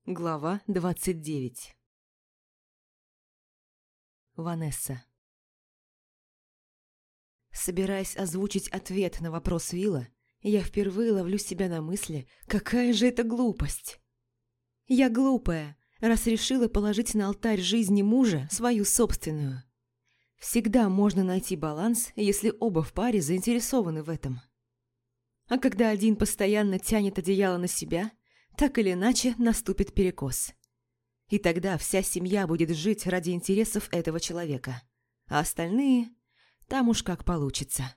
Глава 29. Ванесса. Собираясь озвучить ответ на вопрос Вилла, я впервые ловлю себя на мысли, какая же это глупость. Я глупая, раз решила положить на алтарь жизни мужа свою собственную. Всегда можно найти баланс, если оба в паре заинтересованы в этом. А когда один постоянно тянет одеяло на себя, так или иначе наступит перекос. И тогда вся семья будет жить ради интересов этого человека, а остальные там уж как получится.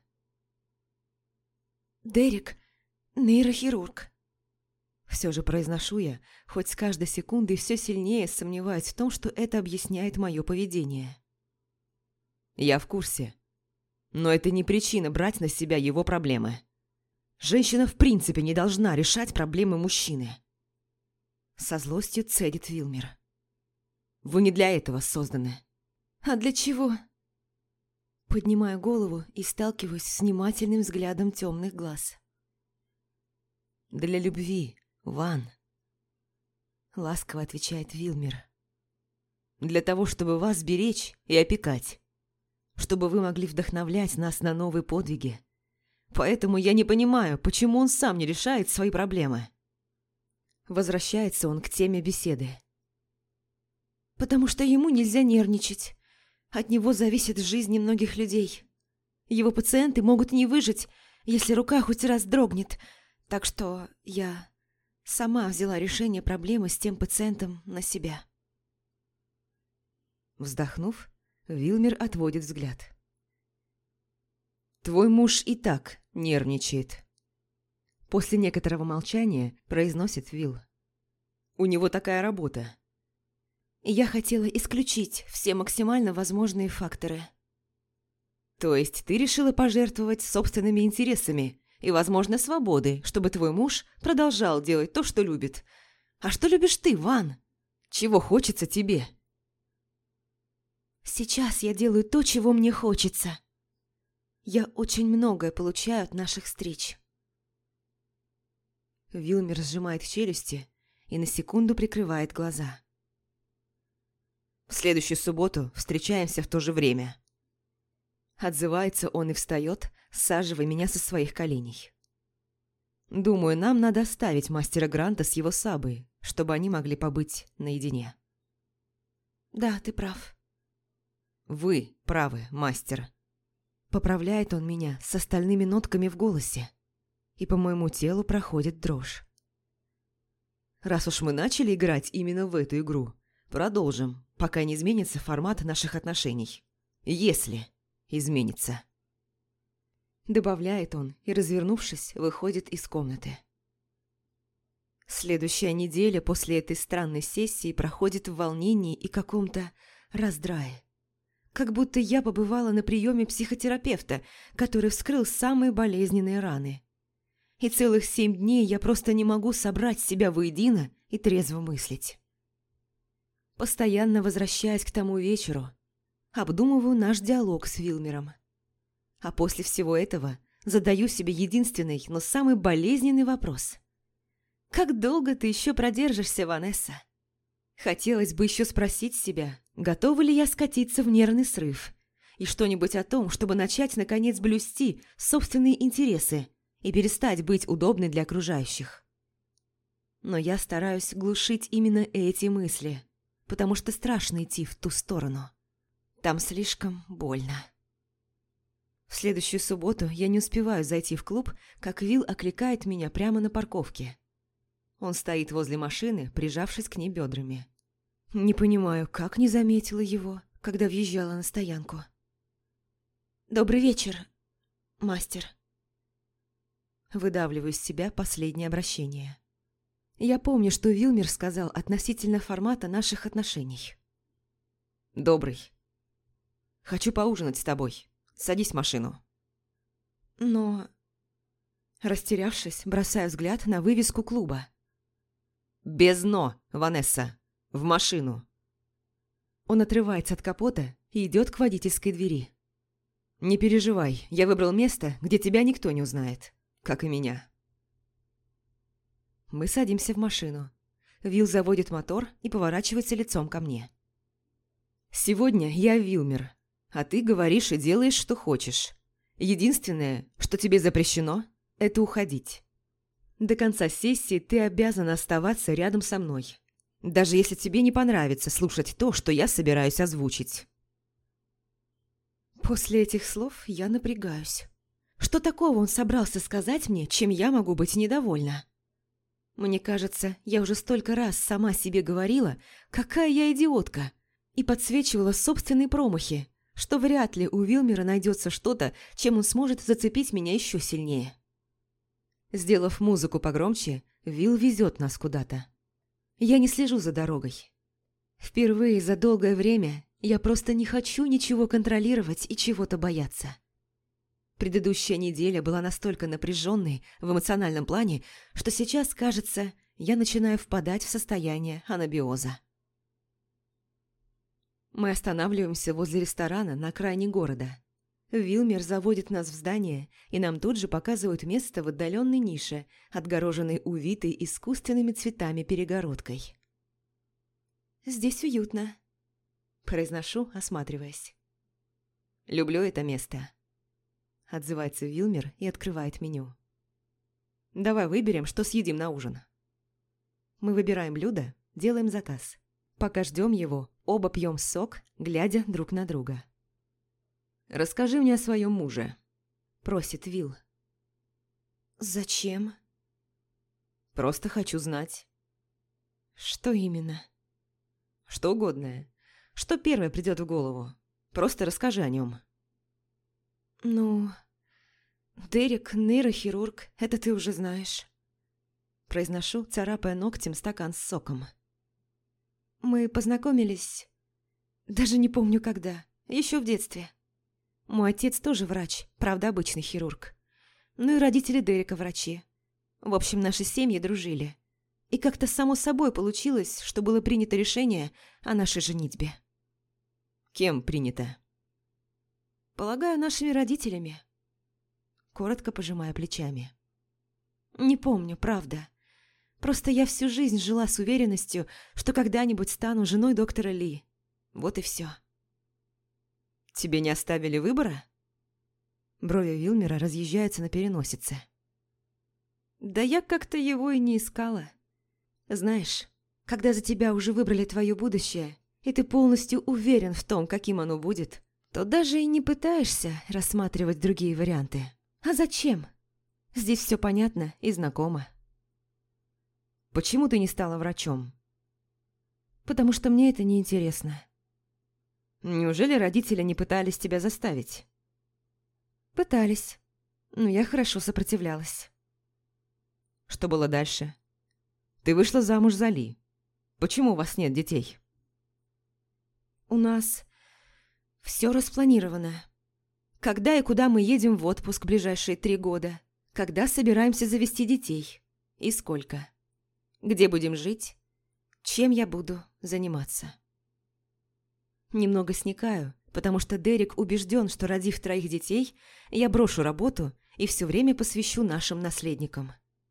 «Дерек – нейрохирург». Все же произношу я, хоть с каждой секундой все сильнее сомневаюсь в том, что это объясняет мое поведение. Я в курсе. Но это не причина брать на себя его проблемы. Женщина в принципе не должна решать проблемы мужчины. Со злостью цедит Вилмер. Вы не для этого созданы. А для чего? Поднимаю голову и сталкиваюсь с внимательным взглядом темных глаз. Для любви, Ван. Ласково отвечает Вилмер. Для того, чтобы вас беречь и опекать. Чтобы вы могли вдохновлять нас на новые подвиги. Поэтому я не понимаю, почему он сам не решает свои проблемы. Возвращается он к теме беседы. Потому что ему нельзя нервничать. От него зависит жизнь многих людей. Его пациенты могут не выжить, если рука хоть раз дрогнет. Так что я сама взяла решение проблемы с тем пациентом на себя. Вздохнув, Вилмер отводит взгляд. «Твой муж и так нервничает». После некоторого молчания произносит Вилл. «У него такая работа». Я хотела исключить все максимально возможные факторы. То есть ты решила пожертвовать собственными интересами и, возможно, свободой, чтобы твой муж продолжал делать то, что любит. А что любишь ты, Ван? Чего хочется тебе? Сейчас я делаю то, чего мне хочется. Я очень многое получаю от наших встреч. Вилмер сжимает челюсти и на секунду прикрывает глаза. В следующую субботу встречаемся в то же время. Отзывается он и встает, саживая меня со своих коленей. Думаю, нам надо оставить мастера Гранта с его сабой, чтобы они могли побыть наедине. Да, ты прав. Вы правы, мастер. Поправляет он меня с остальными нотками в голосе, и по моему телу проходит дрожь. Раз уж мы начали играть именно в эту игру, продолжим, пока не изменится формат наших отношений. Если изменится. Добавляет он и, развернувшись, выходит из комнаты. Следующая неделя после этой странной сессии проходит в волнении и каком-то раздрае. Как будто я побывала на приеме психотерапевта, который вскрыл самые болезненные раны. И целых 7 дней я просто не могу собрать себя воедино и трезво мыслить. Постоянно возвращаясь к тому вечеру, обдумываю наш диалог с Вилмером. А после всего этого задаю себе единственный, но самый болезненный вопрос. Как долго ты еще продержишься, Ванесса? Хотелось бы еще спросить себя, готова ли я скатиться в нервный срыв, и что-нибудь о том, чтобы начать, наконец, блюсти собственные интересы и перестать быть удобной для окружающих. Но я стараюсь глушить именно эти мысли, потому что страшно идти в ту сторону. Там слишком больно. В следующую субботу я не успеваю зайти в клуб, как Вилл окликает меня прямо на парковке. Он стоит возле машины, прижавшись к ней бедрами. Не понимаю, как не заметила его, когда въезжала на стоянку. «Добрый вечер, мастер». Выдавливаю из себя последнее обращение. Я помню, что Вилмер сказал относительно формата наших отношений. «Добрый. Хочу поужинать с тобой. Садись в машину». Но... Растерявшись, бросаю взгляд на вывеску клуба. «Без «но», Ванесса. В машину». Он отрывается от капота и идет к водительской двери. «Не переживай, я выбрал место, где тебя никто не узнает, как и меня». Мы садимся в машину. Вил заводит мотор и поворачивается лицом ко мне. «Сегодня я Вилмер, а ты говоришь и делаешь, что хочешь. Единственное, что тебе запрещено, это уходить. До конца сессии ты обязан оставаться рядом со мной, даже если тебе не понравится слушать то, что я собираюсь озвучить». После этих слов я напрягаюсь. Что такого он собрался сказать мне, чем я могу быть недовольна? Мне кажется, я уже столько раз сама себе говорила, какая я идиотка, и подсвечивала собственные промахи, что вряд ли у Вилмера найдется что-то, чем он сможет зацепить меня еще сильнее. Сделав музыку погромче, Вил везет нас куда-то. Я не слежу за дорогой. Впервые за долгое время я просто не хочу ничего контролировать и чего-то бояться. Предыдущая неделя была настолько напряженной в эмоциональном плане, что сейчас, кажется, я начинаю впадать в состояние анабиоза. Мы останавливаемся возле ресторана на окраине города. Вилмер заводит нас в здание, и нам тут же показывают место в отдаленной нише, отгороженной увитой искусственными цветами перегородкой. «Здесь уютно», – произношу, осматриваясь. «Люблю это место», – отзывается Вилмер и открывает меню. «Давай выберем, что съедим на ужин». Мы выбираем блюдо, делаем заказ. Пока ждем его, оба пьем сок, глядя друг на друга. «Расскажи мне о своем муже», – просит Вил. «Зачем?» «Просто хочу знать». «Что именно?» «Что угодное. Что первое придет в голову. Просто расскажи о нем». «Ну, Дерек – нейрохирург, это ты уже знаешь». Произношу, царапая ногтем стакан с соком. «Мы познакомились, даже не помню когда, еще в детстве. Мой отец тоже врач, правда, обычный хирург. Ну и родители Дерека врачи. В общем, наши семьи дружили. И как-то само собой получилось, что было принято решение о нашей женитьбе». «Кем принято?» «Полагаю, нашими родителями». Коротко пожимая плечами. «Не помню, правда. Просто я всю жизнь жила с уверенностью, что когда-нибудь стану женой доктора Ли. Вот и все». «Тебе не оставили выбора?» Брови Вилмера разъезжаются на переносице. «Да я как-то его и не искала. Знаешь, когда за тебя уже выбрали твое будущее, и ты полностью уверен в том, каким оно будет, то даже и не пытаешься рассматривать другие варианты. А зачем? Здесь все понятно и знакомо». «Почему ты не стала врачом?» «Потому что мне это неинтересно». «Неужели родители не пытались тебя заставить?» «Пытались, но я хорошо сопротивлялась». «Что было дальше?» «Ты вышла замуж за Ли. Почему у вас нет детей?» «У нас все распланировано. Когда и куда мы едем в отпуск в ближайшие 3 года, когда собираемся завести детей и сколько, где будем жить, чем я буду заниматься». Немного сникаю, потому что Дерек убежден, что, родив 3 детей, я брошу работу и все время посвящу нашим наследникам.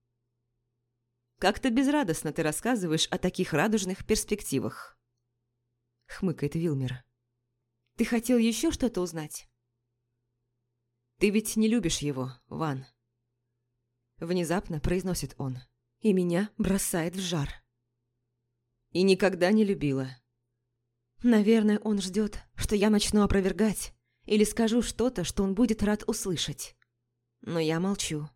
«Как-то безрадостно ты рассказываешь о таких радужных перспективах», — хмыкает Вилмер. «Ты хотел еще что-то узнать?» «Ты ведь не любишь его, Ван», — внезапно произносит он, и меня бросает в жар. «И никогда не любила». Наверное, он ждет, что я начну опровергать или скажу что-то, что он будет рад услышать. Но я молчу.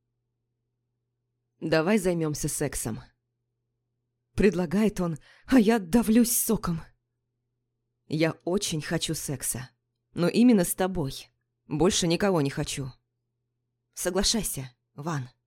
«Давай займемся сексом», — предлагает он, а я давлюсь соком. «Я очень хочу секса, но именно с тобой. Больше никого не хочу. Соглашайся, Ван».